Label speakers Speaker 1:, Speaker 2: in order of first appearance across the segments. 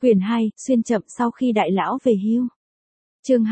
Speaker 1: Quyển 2, xuyên chậm sau khi đại lão về hưu. Chương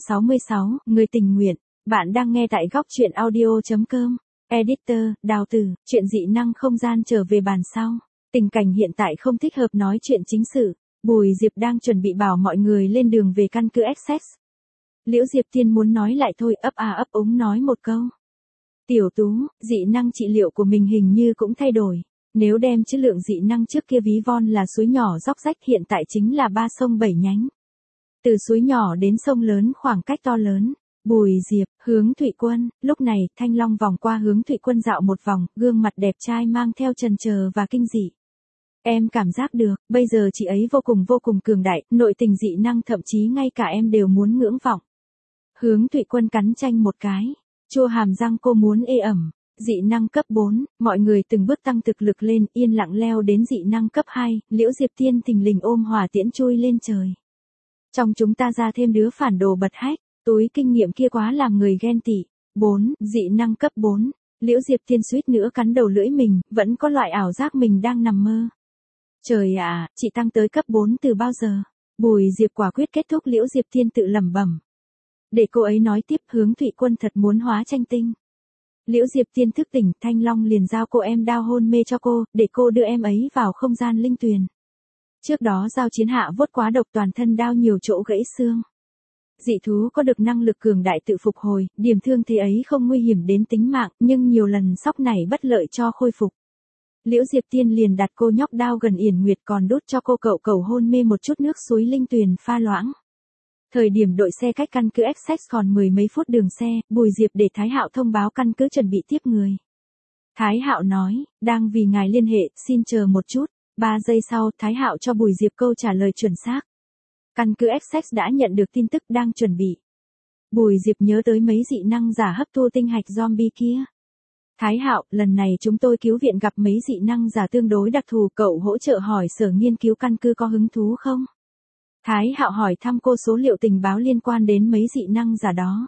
Speaker 1: 266, người tình nguyện. Bạn đang nghe tại góc truyện audio.com. Editor, Đào Tử, chuyện dị năng không gian trở về bàn sau. Tình cảnh hiện tại không thích hợp nói chuyện chính sự. Bùi Diệp đang chuẩn bị bảo mọi người lên đường về căn cứ Essex. Liễu Diệp Tiên muốn nói lại thôi, ấp à ấp úng nói một câu. Tiểu Tú, dị năng trị liệu của mình hình như cũng thay đổi. Nếu đem chữ lượng dị năng trước kia ví von là suối nhỏ róc rách, hiện tại chính là 3 sông 7 nhánh. Từ suối nhỏ đến sông lớn khoảng cách to lớn. Bùi Diệp, Hướng Thụy Quân, lúc này Thanh Long vòng qua Hướng Thụy Quân dạo một vòng, gương mặt đẹp trai mang theo chần chờ và kinh dị. Em cảm giác được, bây giờ chị ấy vô cùng cường đại, nội tình dị năng thậm chí ngay cả em đều muốn ngưỡng vọng. Hướng Thụy Quân cắn chanh một cái, chua hàm răng cô muốn ê ẩm. Dị năng cấp 4, mọi người từng bước tăng thực lực lên, yên lặng leo đến dị năng cấp 2, Liễu Diệp Tiên thình lình ôm hỏa tiễn chui lên trời. Trong chúng ta ra thêm đứa phản đồ bật hách, túi kinh nghiệm kia quá làm người ghen tị. 4, dị năng cấp 4, Liễu Diệp Tiên suýt nữa cắn đầu lưỡi mình, vẫn có loại ảo giác mình đang nằm mơ. Trời ạ, chị tăng tới cấp 4 từ bao giờ? Bùi Diệp quả quyết kết thúc, Liễu Diệp Tiên tự lẩm bẩm. Để cô ấy nói tiếp, Hướng Thụy Quân thật muốn hóa tranh tinh. Liễu Diệp Tiên thức tỉnh, Thanh Long liền giao cô em đao hôn mê cho cô, để cô đưa em ấy vào không gian linh tuyền. Trước đó Giao Chiến Hạ vốt quá độc, toàn thân đau nhiều chỗ gãy xương. Dị thú có được năng lực cường đại tự phục hồi, điểm thương thế ấy không nguy hiểm đến tính mạng, nhưng nhiều lần sóc này bất lợi cho khôi phục. Liễu Diệp Tiên liền đặt cô nhóc đao gần Yển Nguyệt, còn đút cho cô cậu hôn mê một chút nước suối linh tuyền pha loãng. Thời điểm đội xe cách căn cứ Essex còn 10 mấy phút đường xe, Bùi Diệp để Thái Hạo thông báo căn cứ chuẩn bị tiếp người. Thái Hạo nói, đang vì ngài liên hệ, xin chờ một chút. 3 giây sau, Thái Hạo cho Bùi Diệp câu trả lời chuẩn xác. Căn cứ Essex đã nhận được tin tức, đang chuẩn bị. Bùi Diệp nhớ tới mấy dị năng giả hấp thu tinh hạch zombie kia. Thái Hạo, lần này chúng tôi cứu viện gặp mấy dị năng giả tương đối đặc thù, cậu hỗ trợ hỏi sở nghiên cứu căn cứ có hứng thú không? Thái Hạo hỏi thăm cô số liệu tình báo liên quan đến mấy dị năng giả đó.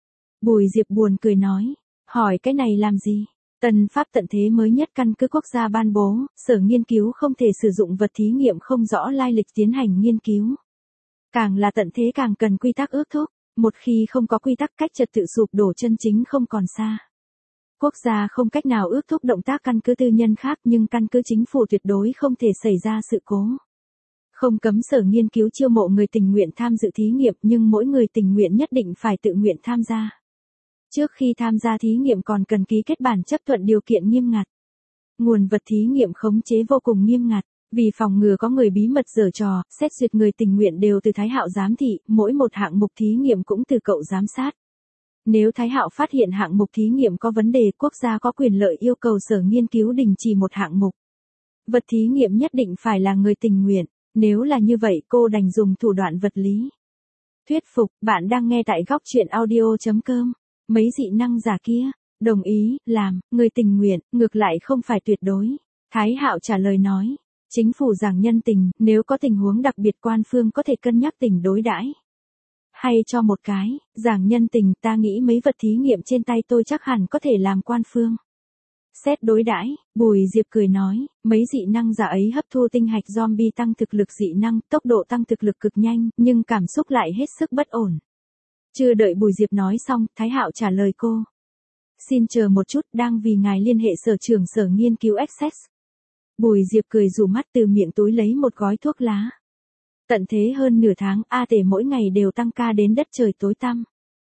Speaker 1: Bùi Diệp buồn cười nói, hỏi cái này làm gì? Tần pháp tận thế mới nhất căn cứ quốc gia ban bố, sở nghiên cứu không thể sử dụng vật thí nghiệm không rõ lai lịch tiến hành nghiên cứu. Càng là tận thế càng cần quy tắc ước thúc, một khi không có quy tắc, cách trật tự sụp đổ chân chính không còn xa. Quốc gia không cách nào ước thúc động tác căn cứ tư nhân khác, nhưng căn cứ chính phủ tuyệt đối không thể xảy ra sự cố. Không cấm sở nghiên cứu chiêu mộ người tình nguyện tham dự thí nghiệm, nhưng mỗi người tình nguyện nhất định phải tự nguyện tham gia. Trước khi tham gia thí nghiệm còn cần ký kết bản chấp thuận điều kiện nghiêm ngặt. Nguồn vật thí nghiệm khống chế vô cùng nghiêm ngặt, vì phòng ngừa có người bí mật giở trò, xét duyệt người tình nguyện đều từ Thái Hạo giám thị, mỗi một hạng mục thí nghiệm cũng từ cậu giám sát. Nếu Thái Hạo phát hiện hạng mục thí nghiệm có vấn đề, quốc gia có quyền lợi yêu cầu sở nghiên cứu đình chỉ một hạng mục. Vật thí nghiệm nhất định phải là người tình nguyện. Nếu là như vậy, cô đành dùng thủ đoạn vật lý. Thuyết phục, bạn đang nghe tại góc truyện audio.com. Mấy dị năng giả kia, đồng ý, làm, người tình nguyện, ngược lại không phải tuyệt đối. Thái Hạo trả lời nói, chính phủ giảng nhân tình, nếu có tình huống đặc biệt quan phương có thể cân nhắc tình đối đãi. Hay cho một cái, giảng nhân tình, ta nghĩ mấy vật thí nghiệm trên tay tôi chắc hẳn có thể làm quan phương. Xét đối đãi, Bùi Diệp cười nói, mấy dị năng giả ấy hấp thu tinh hạch zombie tăng thực lực dị năng, tốc độ tăng thực lực cực nhanh, nhưng cảm xúc lại hết sức bất ổn. Chưa đợi Bùi Diệp nói xong, Thái Hạo trả lời cô. Xin chờ một chút, đang vì ngài liên hệ sở trưởng sở nghiên cứu Essex. Bùi Diệp cười rủ mắt, từ miệng túi lấy một gói thuốc lá. Tận thế hơn nửa tháng, A Tể mỗi ngày đều tăng ca đến đất trời tối tăm.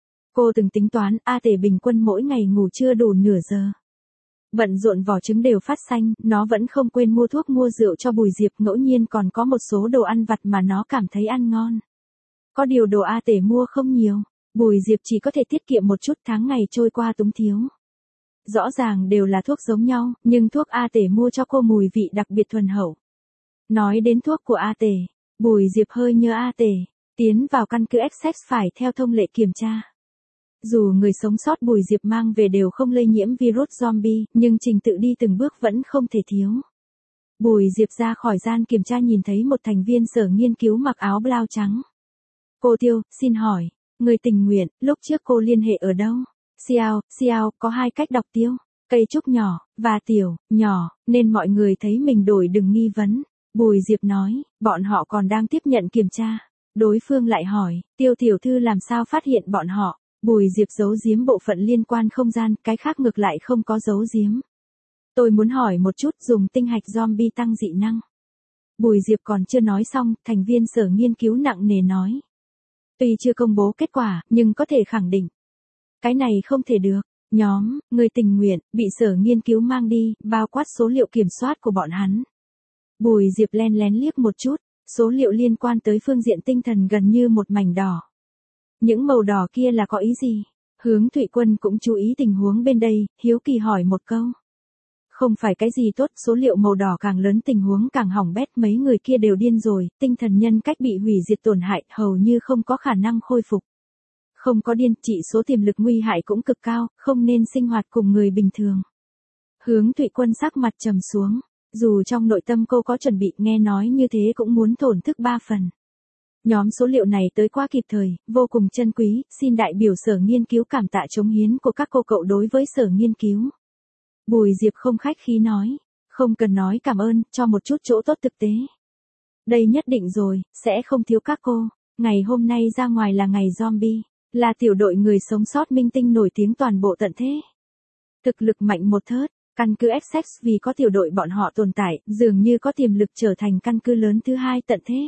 Speaker 1: Cô từng tính toán, A Tể bình quân mỗi ngày ngủ chưa đủ nửa giờ. Bận rộn vỏ trứng đều phát xanh, nó vẫn không quên mua thuốc mua rượu cho Bùi Diệp, ngẫu nhiên còn có một số đồ ăn vặt mà nó cảm thấy ăn ngon. Có điều đồ A Tể mua không nhiều, Bùi Diệp chỉ có thể tiết kiệm một chút, tháng ngày trôi qua túng thiếu. Rõ ràng đều là thuốc giống nhau, nhưng thuốc A Tể mua cho cô mùi vị đặc biệt thuần hậu. Nói đến thuốc của A Tể, Bùi Diệp hơi nhớ A Tể, tiến vào căn cứ Essex phải theo thông lệ kiểm tra. Dù người sống sót Bùi Diệp mang về đều không lây nhiễm virus zombie, nhưng trình tự đi từng bước vẫn không thể thiếu. Bùi Diệp ra khỏi gian kiểm tra nhìn thấy một thành viên sở nghiên cứu mặc áo blau trắng. Cô Tiêu, xin hỏi, người tình nguyện, lúc trước cô liên hệ ở đâu? Xiao, có 2 cách đọc Tiêu, cây trúc nhỏ, và tiểu, nhỏ, nên mọi người thấy mình đổi đừng nghi vấn. Bùi Diệp nói, bọn họ còn đang tiếp nhận kiểm tra. Đối phương lại hỏi, Tiêu tiểu thư làm sao phát hiện bọn họ? Bùi Diệp giấu giếm bộ phận liên quan không gian, cái khác ngược lại không có giấu giếm. Tôi muốn hỏi một chút, dùng tinh hạch zombie tăng dị năng. Bùi Diệp còn chưa nói xong, thành viên sở nghiên cứu nặng nề nói. Tuy chưa công bố kết quả, nhưng có thể khẳng định. Cái này không thể được. Nhóm, người tình nguyện, bị sở nghiên cứu mang đi, bao quát số liệu kiểm soát của bọn hắn. Bùi Diệp len lén liếc một chút, số liệu liên quan tới phương diện tinh thần gần như một mảnh đỏ. Những màu đỏ kia là có ý gì? Hướng Thụy Quân cũng chú ý tình huống bên đây, hiếu kỳ hỏi một câu. Không phải cái gì tốt, số liệu màu đỏ càng lớn tình huống càng hỏng bét, mấy người kia đều điên rồi, tinh thần nhân cách bị hủy diệt tổn hại, hầu như không có khả năng khôi phục. Không có điên, chỉ số tiềm lực nguy hại cũng cực cao, không nên sinh hoạt cùng người bình thường. Hướng Thụy Quân sắc mặt trầm xuống, dù trong nội tâm cô có chuẩn bị, nghe nói như thế cũng muốn thổn thức 3 phần. Nhóm số liệu này tới quá kịp thời, vô cùng chân quý, xin đại biểu sở nghiên cứu cảm tạ cống hiến của các cô cậu đối với sở nghiên cứu. Bùi Diệp không khách khí nói, không cần nói cảm ơn, cho một chút chỗ tốt thực tế. Đây nhất định rồi, sẽ không thiếu các cô. Ngày hôm nay ra ngoài là ngày zombie, là tiểu đội người sống sót minh tinh nổi tiếng toàn bộ tận thế. Thực lực mạnh một thớt, căn cứ Essex vì có tiểu đội bọn họ tồn tại, dường như có tiềm lực trở thành căn cứ lớn thứ 2 tận thế.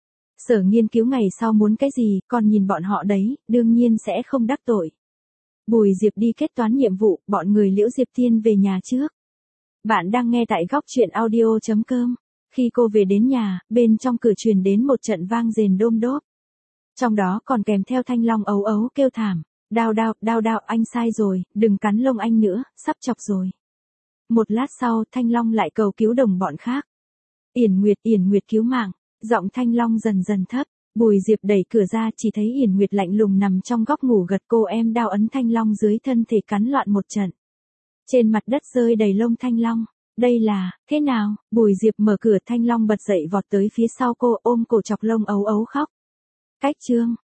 Speaker 1: Sở nghiên cứu ngày sau muốn cái gì, còn nhìn bọn họ đấy, đương nhiên sẽ không đắc tội. Bùi Diệp đi kết toán nhiệm vụ, bọn người Liễu Diệp Tiên về nhà trước. Bạn đang nghe tại góc truyện audio.com. Khi cô về đến nhà, bên trong cửa truyền đến một trận vang rền đôm đốp. Trong đó còn kèm theo Thanh Long ấu ấu kêu thảm. Đau đau, anh sai rồi, đừng cắn lông anh nữa, sắp chọc rồi. Một lát sau, Thanh Long lại cầu cứu đồng bọn khác. Yển Nguyệt cứu mạng. Giọng Thanh Long dần dần thấp. Bùi Diệp đẩy cửa ra, chỉ thấy Yển Nguyệt lạnh lùng nằm trong góc ngủ gật, cô em đao ấn Thanh Long dưới thân thể cắn loạn một trận. Trên mặt đất rơi đầy lông Thanh Long. Đây là, thế nào? Bùi Diệp mở cửa, Thanh Long bật dậy vọt tới phía sau cô, ôm cổ chọc lông ấu ấu khóc. Cách chương.